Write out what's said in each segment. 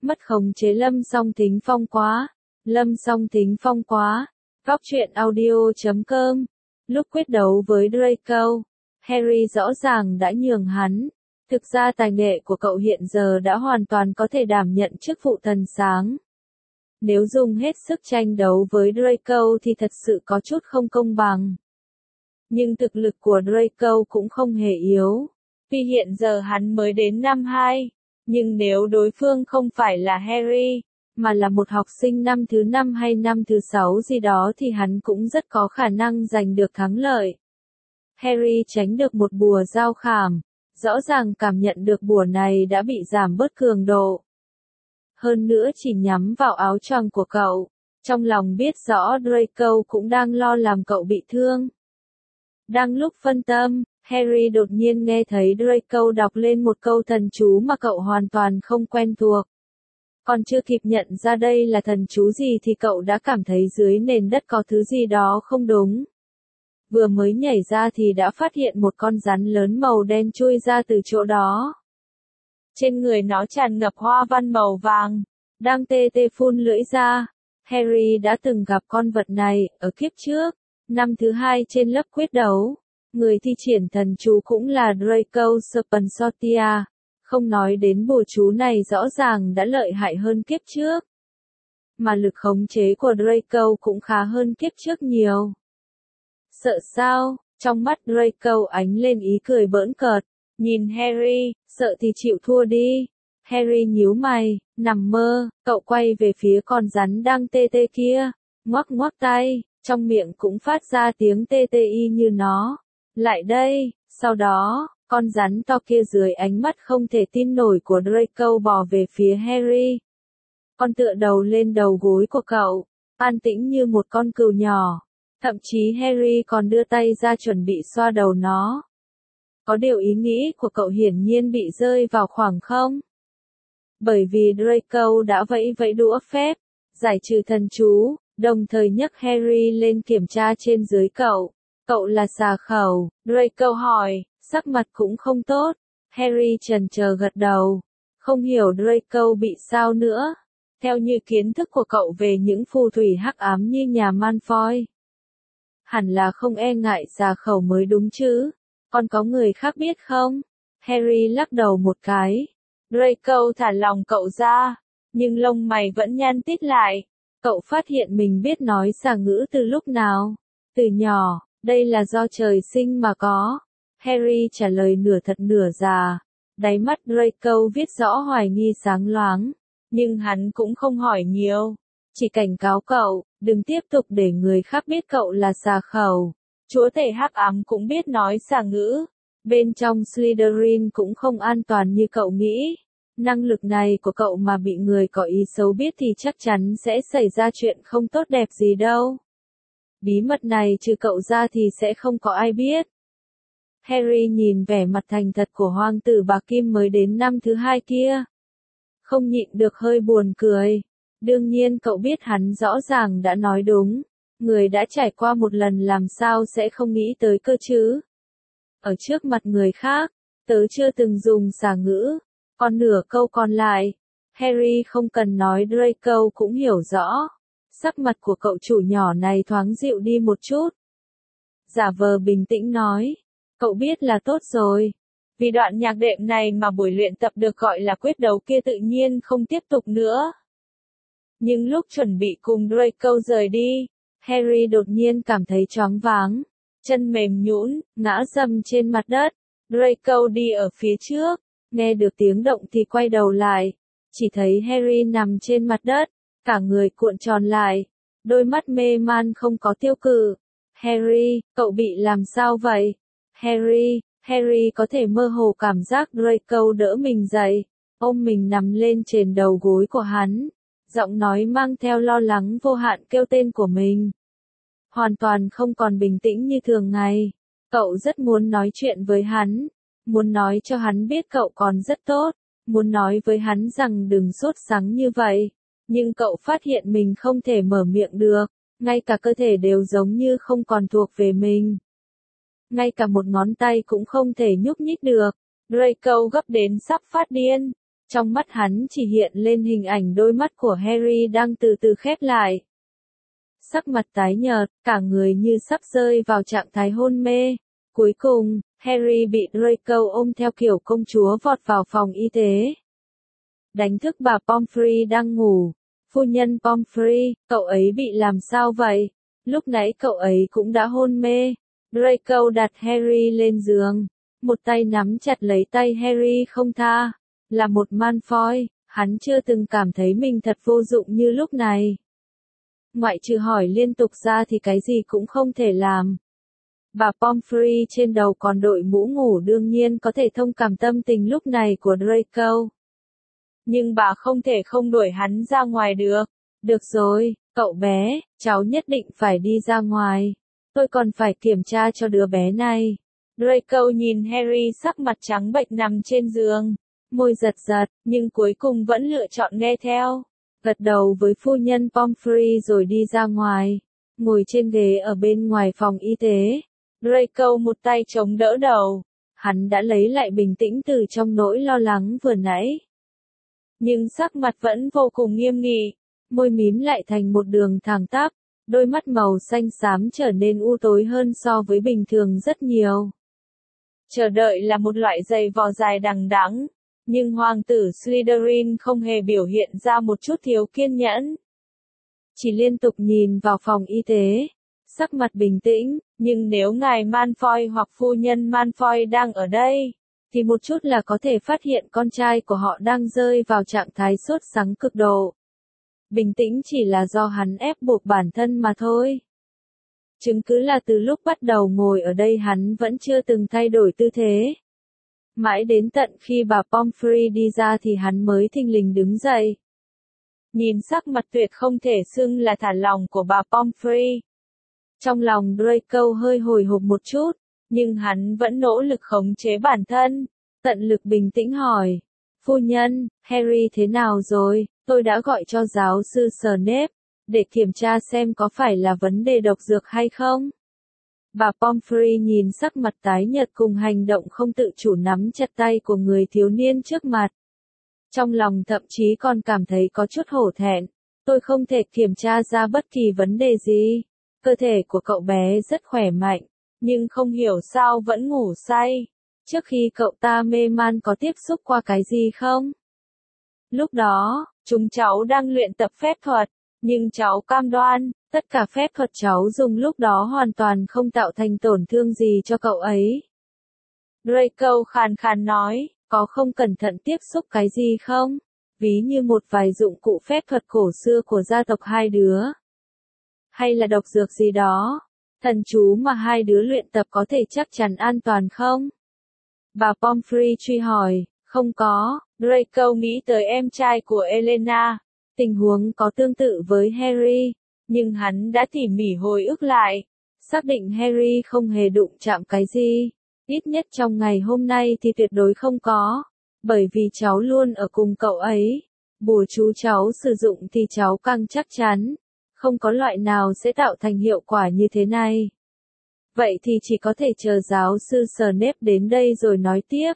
Mất khống chế Lâm Song Thính Phong quá. Lâm Song Thính Phong quá. Góc truyện audio.com. Lúc quyết đấu với Draco, Harry rõ ràng đã nhường hắn. Thực ra tài nghệ của cậu hiện giờ đã hoàn toàn có thể đảm nhận chức vụ thần sáng. Nếu dùng hết sức tranh đấu với Draco thì thật sự có chút không công bằng. Nhưng thực lực của Draco cũng không hề yếu. Tuy hiện giờ hắn mới đến năm 2, nhưng nếu đối phương không phải là Harry, mà là một học sinh năm thứ 5 hay năm thứ 6 gì đó thì hắn cũng rất có khả năng giành được thắng lợi. Harry tránh được một bùa dao khảm, rõ ràng cảm nhận được bùa này đã bị giảm bớt cường độ. Hơn nữa chỉ nhắm vào áo choàng của cậu, trong lòng biết rõ Draco cũng đang lo làm cậu bị thương. Đang lúc phân tâm, Harry đột nhiên nghe thấy Draco đọc lên một câu thần chú mà cậu hoàn toàn không quen thuộc. Còn chưa kịp nhận ra đây là thần chú gì thì cậu đã cảm thấy dưới nền đất có thứ gì đó không đúng. Vừa mới nhảy ra thì đã phát hiện một con rắn lớn màu đen chui ra từ chỗ đó. Trên người nó tràn ngập hoa văn màu vàng, đang tê tê phun lưỡi ra. Harry đã từng gặp con vật này ở kiếp trước, năm thứ 2 trên lớp quyết đấu. Người thi triển thần chú cũng là Draco Spensortia. Không nói đến bùa chú này rõ ràng đã lợi hại hơn kiếp trước. Mà lực khống chế của Draco cũng khá hơn kiếp trước nhiều. Sợ sao? Trong mắt Draco ánh lên ý cười bỡn cợt. Nhìn Harry, sợ thì chịu thua đi. Harry nhíu mày, nằm mơ, cậu quay về phía con rắn đang tê tê kia. Ngoắc ngoắc tay, trong miệng cũng phát ra tiếng tê tê y như nó. Lại đây, sau đó, con rắn to kia dưới ánh mắt không thể tin nổi của Draco bò về phía Harry. Con tựa đầu lên đầu gối của cậu, an tĩnh như một con cừu nhỏ. Thậm chí Harry còn đưa tay ra chuẩn bị xoa đầu nó. Có điều ý nghĩ của cậu hiển nhiên bị rơi vào khoảng không. Bởi vì Draco đã vẫy vẫy đũa phép, giải trừ thần chú, đồng thời nhấc Harry lên kiểm tra trên dưới cậu. Cậu là xà khẩu, Draco hỏi, sắc mặt cũng không tốt. Harry chần chờ gật đầu, không hiểu Draco bị sao nữa. Theo như kiến thức của cậu về những phù thủy hắc ám như nhà Malfoy, hẳn là không e ngại xà khẩu mới đúng chứ. Còn có người khác biết không? Harry lắc đầu một cái. Draco thả lòng cậu ra, nhưng lông mày vẫn nhăn tít lại. Cậu phát hiện mình biết nói xà ngữ từ lúc nào? Từ nhỏ, đây là do trời sinh mà có. Harry trả lời nửa thật nửa giả. Đáy mắt Draco viết rõ hoài nghi sáng loáng. Nhưng hắn cũng không hỏi nhiều. Chỉ cảnh cáo cậu, đừng tiếp tục để người khác biết cậu là xà khẩu. Chúa tể hắc ám cũng biết nói xà ngữ. Bên trong Slytherin cũng không an toàn như cậu nghĩ. Năng lực này của cậu mà bị người có ý xấu biết thì chắc chắn sẽ xảy ra chuyện không tốt đẹp gì đâu. Bí mật này trừ cậu ra thì sẽ không có ai biết. Harry nhìn vẻ mặt thành thật của hoàng tử Bạc Kim mới đến năm thứ 2 kia. Không nhịn được hơi buồn cười. Đương nhiên cậu biết hắn rõ ràng đã nói đúng. Người đã trải qua một lần làm sao sẽ không nghĩ tới cơ chứ. Ở trước mặt người khác, tớ chưa từng dùng xà ngữ. Còn nửa câu còn lại, Harry không cần nói Draco cũng hiểu rõ. Sắc mặt của cậu chủ nhỏ này thoáng dịu đi một chút. Giả vờ bình tĩnh nói, cậu biết là tốt rồi. Vì đoạn nhạc đệm này mà buổi luyện tập được gọi là quyết đấu kia tự nhiên không tiếp tục nữa. Nhưng lúc chuẩn bị cùng Draco rời đi, Harry đột nhiên cảm thấy choáng váng. Chân mềm nhũn, ngã rầm trên mặt đất. Draco đi ở phía trước, nghe được tiếng động thì quay đầu lại. Chỉ thấy Harry nằm trên mặt đất, cả người cuộn tròn lại, đôi mắt mê man không có tiêu cự. Harry, cậu bị làm sao vậy? Harry có thể mơ hồ cảm giác Draco đỡ mình dậy, ôm mình nằm lên trên đầu gối của hắn. Giọng nói mang theo lo lắng vô hạn kêu tên của mình. Hoàn toàn không còn bình tĩnh như thường ngày. Cậu rất muốn nói chuyện với hắn. Muốn nói cho hắn biết cậu còn rất tốt. Muốn nói với hắn rằng đừng sốt sắng như vậy. Nhưng cậu phát hiện mình không thể mở miệng được. Ngay cả cơ thể đều giống như không còn thuộc về mình. Ngay cả một ngón tay cũng không thể nhúc nhích được. Draco gấp đến sắp phát điên. Trong mắt hắn chỉ hiện lên hình ảnh đôi mắt của Harry đang từ từ khép lại. Sắc mặt tái nhợt, cả người như sắp rơi vào trạng thái hôn mê. Cuối cùng, Harry bị Draco ôm theo kiểu công chúa vọt vào phòng y tế. Đánh thức bà Pomfrey đang ngủ. Phu nhân Pomfrey, cậu ấy bị làm sao vậy? Lúc nãy cậu ấy cũng đã hôn mê. Draco đặt Harry lên giường. Một tay nắm chặt lấy tay Harry không tha. Là một Malfoy, hắn chưa từng cảm thấy mình thật vô dụng như lúc này. Ngoại trừ hỏi liên tục ra thì cái gì cũng không thể làm. Bà Pomfrey trên đầu còn đội mũ ngủ đương nhiên có thể thông cảm tâm tình lúc này của Draco. Nhưng bà không thể không đuổi hắn ra ngoài được. Được rồi, cậu bé, cháu nhất định phải đi ra ngoài. Tôi còn phải kiểm tra cho đứa bé này. Draco nhìn Harry sắc mặt trắng bệch nằm trên giường. Môi giật giật, nhưng cuối cùng vẫn lựa chọn nghe theo. Gật đầu với phu nhân Pomfrey rồi đi ra ngoài. Ngồi trên ghế ở bên ngoài phòng y tế. Draco một tay chống đỡ đầu. Hắn đã lấy lại bình tĩnh từ trong nỗi lo lắng vừa nãy. Nhưng sắc mặt vẫn vô cùng nghiêm nghị. Môi mím lại thành một đường thẳng tắp. Đôi mắt màu xanh xám trở nên u tối hơn so với bình thường rất nhiều. Chờ đợi là một loại giày vò dài đằng đẵng. Nhưng hoàng tử Slytherin không hề biểu hiện ra một chút thiếu kiên nhẫn. Chỉ liên tục nhìn vào phòng y tế. Sắc mặt bình tĩnh, nhưng nếu ngài Malfoy hoặc phu nhân Malfoy đang ở đây, thì một chút là có thể phát hiện con trai của họ đang rơi vào trạng thái sốt sắng cực độ. Bình tĩnh chỉ là do hắn ép buộc bản thân mà thôi. Chứng cứ là từ lúc bắt đầu ngồi ở đây hắn vẫn chưa từng thay đổi tư thế. Mãi đến tận khi bà Pomfrey đi ra thì hắn mới thình lình đứng dậy. Nhìn sắc mặt tuyệt không thể xưng là thả lỏng của bà Pomfrey. Trong lòng Draco hơi hồi hộp một chút, nhưng hắn vẫn nỗ lực khống chế bản thân, tận lực bình tĩnh hỏi. Phu nhân, Harry thế nào rồi? Tôi đã gọi cho giáo sư Snape, để kiểm tra xem có phải là vấn đề độc dược hay không. Bà Pomfrey nhìn sắc mặt tái nhợt cùng hành động không tự chủ nắm chặt tay của người thiếu niên trước mặt. Trong lòng thậm chí còn cảm thấy có chút hổ thẹn. Tôi không thể kiểm tra ra bất kỳ vấn đề gì. Cơ thể của cậu bé rất khỏe mạnh, nhưng không hiểu sao vẫn ngủ say. Trước khi cậu ta mê man có tiếp xúc qua cái gì không? Lúc đó, chúng cháu đang luyện tập phép thuật, nhưng cháu cam đoan, tất cả phép thuật cháu dùng lúc đó hoàn toàn không tạo thành tổn thương gì cho cậu ấy. Draco khàn khàn nói, có không cẩn thận tiếp xúc cái gì không? Ví như một vài dụng cụ phép thuật cổ xưa của gia tộc hai đứa. Hay là độc dược gì đó? Thần chú mà hai đứa luyện tập có thể chắc chắn an toàn không? Bà Pomfrey truy hỏi, không có. Draco nghĩ tới em trai của Elena. Tình huống có tương tự với Harry, nhưng hắn đã tỉ mỉ hồi ức lại. Xác định Harry không hề đụng chạm cái gì. Ít nhất trong ngày hôm nay thì tuyệt đối không có. Bởi vì cháu luôn ở cùng cậu ấy. Bùa chú cháu sử dụng thì cháu càng chắc chắn. Không có loại nào sẽ tạo thành hiệu quả như thế này. Vậy thì chỉ có thể chờ giáo sư Snape đến đây rồi nói tiếp.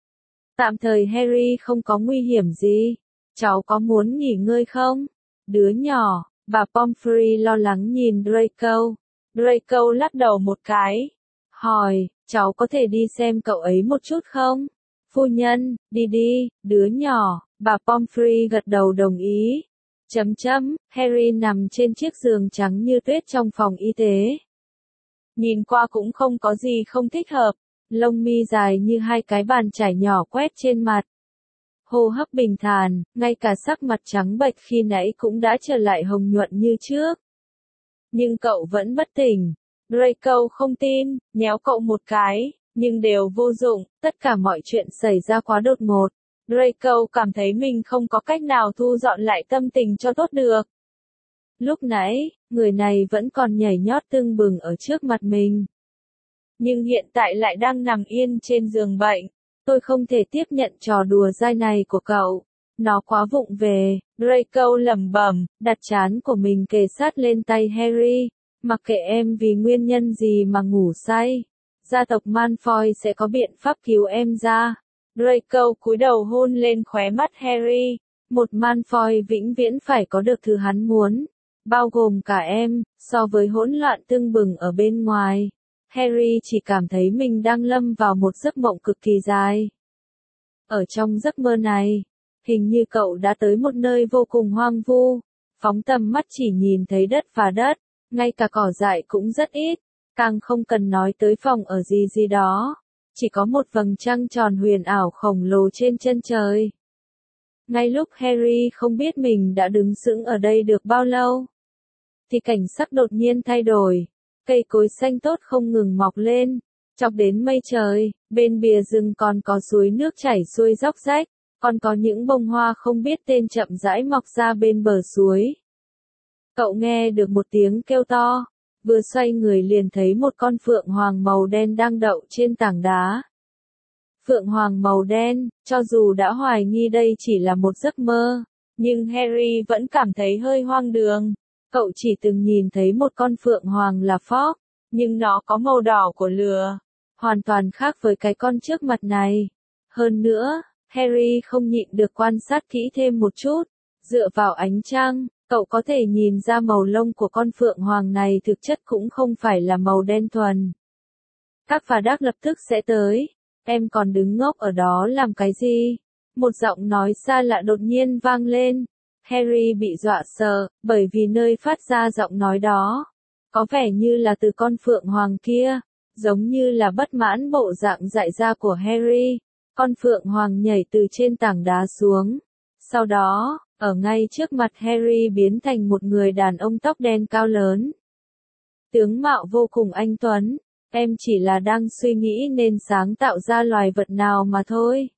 Tạm thời Harry không có nguy hiểm gì. Cháu có muốn nghỉ ngơi không? Đứa nhỏ, bà Pomfrey lo lắng nhìn Draco. Draco lắc đầu một cái. Hỏi, cháu có thể đi xem cậu ấy một chút không? Phu nhân, đi đi, đứa nhỏ, bà Pomfrey gật đầu đồng ý. Harry nằm trên chiếc giường trắng như tuyết trong phòng y tế. Nhìn qua cũng không có gì không thích hợp, lông mi dài như hai cái bàn chải nhỏ quét trên mặt. Hô hấp bình thản, ngay cả sắc mặt trắng bệch khi nãy cũng đã trở lại hồng nhuận như trước. Nhưng cậu vẫn bất tỉnh. Draco không tin, nhéo cậu một cái, nhưng đều vô dụng, tất cả mọi chuyện xảy ra quá đột ngột. Draco cảm thấy mình không có cách nào thu dọn lại tâm tình cho tốt được. Lúc nãy, người này vẫn còn nhảy nhót tưng bừng ở trước mặt mình. Nhưng hiện tại lại đang nằm yên trên giường bệnh. Tôi không thể tiếp nhận trò đùa dai này của cậu. Nó quá vụng về, Draco lẩm bẩm, đặt trán của mình kề sát lên tay Harry. Mặc kệ em vì nguyên nhân gì mà ngủ say, gia tộc Malfoy sẽ có biện pháp cứu em ra. Draco cúi đầu hôn lên khóe mắt Harry. Một Malfoy vĩnh viễn phải có được thứ hắn muốn, bao gồm cả em. So với hỗn loạn tưng bừng ở bên ngoài, Harry chỉ cảm thấy mình đang lâm vào một giấc mộng cực kỳ dài. Ở trong giấc mơ này, hình như cậu đã tới một nơi vô cùng hoang vu, phóng tầm mắt chỉ nhìn thấy đất và đất, ngay cả cỏ dại cũng rất ít, càng không cần nói tới phòng ở gì đó, chỉ có một vầng trăng tròn huyền ảo khổng lồ trên chân trời. Ngay lúc Harry không biết mình đã đứng sững ở đây được bao lâu, thì cảnh sắc đột nhiên thay đổi, cây cối xanh tốt không ngừng mọc lên, chọc đến mây trời, bên bìa rừng còn có suối nước chảy xuôi róc rách, còn có những bông hoa không biết tên chậm rãi mọc ra bên bờ suối. Cậu nghe được một tiếng kêu to, vừa xoay người liền thấy một con phượng hoàng màu đen đang đậu trên tảng đá. Phượng hoàng màu đen, cho dù đã hoài nghi đây chỉ là một giấc mơ, nhưng Harry vẫn cảm thấy hơi hoang đường. Cậu chỉ từng nhìn thấy một con phượng hoàng là Fox, nhưng nó có màu đỏ của lửa, hoàn toàn khác với cái con trước mặt này. Hơn nữa, Harry không nhịn được quan sát kỹ thêm một chút. Dựa vào ánh trăng, cậu có thể nhìn ra màu lông của con phượng hoàng này thực chất cũng không phải là màu đen thuần. Các và đác lập tức sẽ tới. Em còn đứng ngốc ở đó làm cái gì? Một giọng nói xa lạ đột nhiên vang lên. Harry bị dọa sợ, bởi vì nơi phát ra giọng nói đó, có vẻ như là từ con phượng hoàng kia, giống như là bất mãn bộ dạng dại ra của Harry. Con phượng hoàng nhảy từ trên tảng đá xuống. Sau đó, ở ngay trước mặt Harry biến thành một người đàn ông tóc đen cao lớn. Tướng mạo vô cùng anh tuấn, em chỉ là đang suy nghĩ nên sáng tạo ra loài vật nào mà thôi.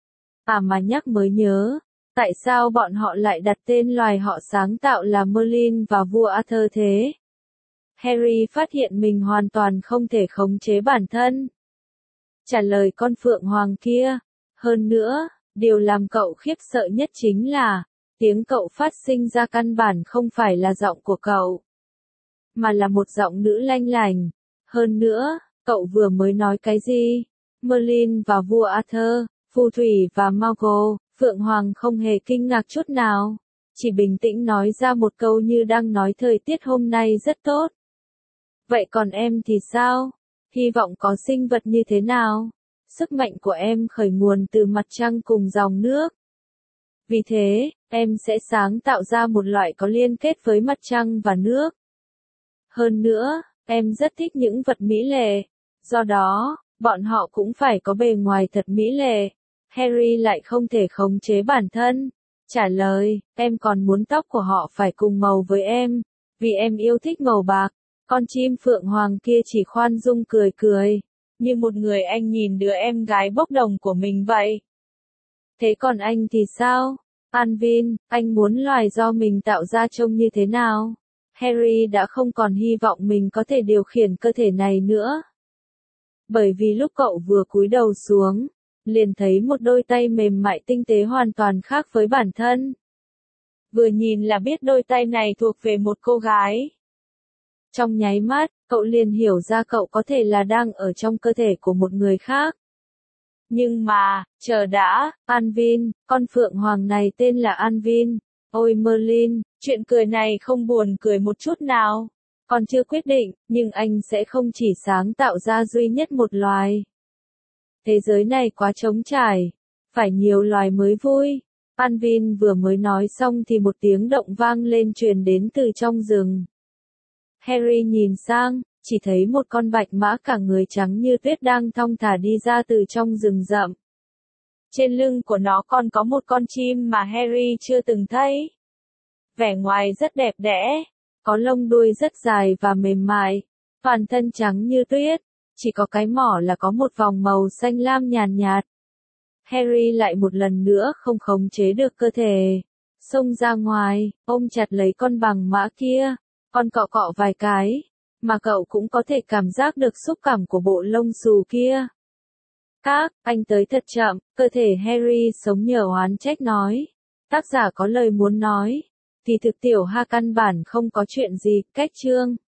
À mà nhắc mới nhớ, tại sao bọn họ lại đặt tên loài họ sáng tạo là Merlin và vua Arthur thế? Harry phát hiện mình hoàn toàn không thể khống chế bản thân. Trả lời con phượng hoàng kia. Hơn nữa, điều làm cậu khiếp sợ nhất chính là, tiếng cậu phát sinh ra căn bản không phải là giọng của cậu, mà là một giọng nữ lanh lành. Hơn nữa, cậu vừa mới nói cái gì? Merlin và vua Arthur, phù thủy và Muggle. Phượng Hoàng không hề kinh ngạc chút nào, chỉ bình tĩnh nói ra một câu như đang nói thời tiết hôm nay rất tốt. Vậy còn em thì sao? Hy vọng có sinh vật như thế nào? Sức mạnh của em khởi nguồn từ mặt trăng cùng dòng nước. Vì thế, em sẽ sáng tạo ra một loại có liên kết với mặt trăng và nước. Hơn nữa, em rất thích những vật mỹ lệ. Do đó, bọn họ cũng phải có bề ngoài thật mỹ lệ. Harry lại không thể khống chế bản thân. Trả lời, em còn muốn tóc của họ phải cùng màu với em, vì em yêu thích màu bạc. Con chim phượng hoàng kia chỉ khoan dung cười cười, như một người anh nhìn đứa em gái bốc đồng của mình vậy. Thế còn anh thì sao? Alvin, anh muốn loài do mình tạo ra trông như thế nào? Harry đã không còn hy vọng mình có thể điều khiển cơ thể này nữa. Bởi vì lúc cậu vừa cúi đầu xuống, liền thấy một đôi tay mềm mại tinh tế hoàn toàn khác với bản thân. Vừa nhìn là biết đôi tay này thuộc về một cô gái. Trong nháy mắt, cậu liền hiểu ra cậu có thể là đang ở trong cơ thể của một người khác. Nhưng mà, chờ đã, Alvin, con phượng hoàng này tên là Alvin. Ôi Merlin, chuyện cười này không buồn cười một chút nào. Còn chưa quyết định, nhưng anh sẽ không chỉ sáng tạo ra duy nhất một loài. Thế giới này quá trống trải, phải nhiều loài mới vui. Alvin vừa mới nói xong thì một tiếng động vang lên truyền đến từ trong rừng. Harry nhìn sang, chỉ thấy một con bạch mã cả người trắng như tuyết đang thong thả đi ra từ trong rừng rậm. Trên lưng của nó còn có một con chim mà Harry chưa từng thấy. Vẻ ngoài rất đẹp đẽ, có lông đuôi rất dài và mềm mại, toàn thân trắng như tuyết, chỉ có cái mỏ là có một vòng màu xanh lam nhàn nhạt. Harry lại một lần nữa không khống chế được cơ thể, xông ra ngoài, ôm chặt lấy con bằng mã kia, con cọ cọ vài cái, mà cậu cũng có thể cảm giác được xúc cảm của bộ lông xù kia. Các, anh tới thật chậm, cơ thể Harry sống nhờ oán trách nói. Tác giả có lời muốn nói, thì thực tiểu ha căn bản không có chuyện gì, cách chương.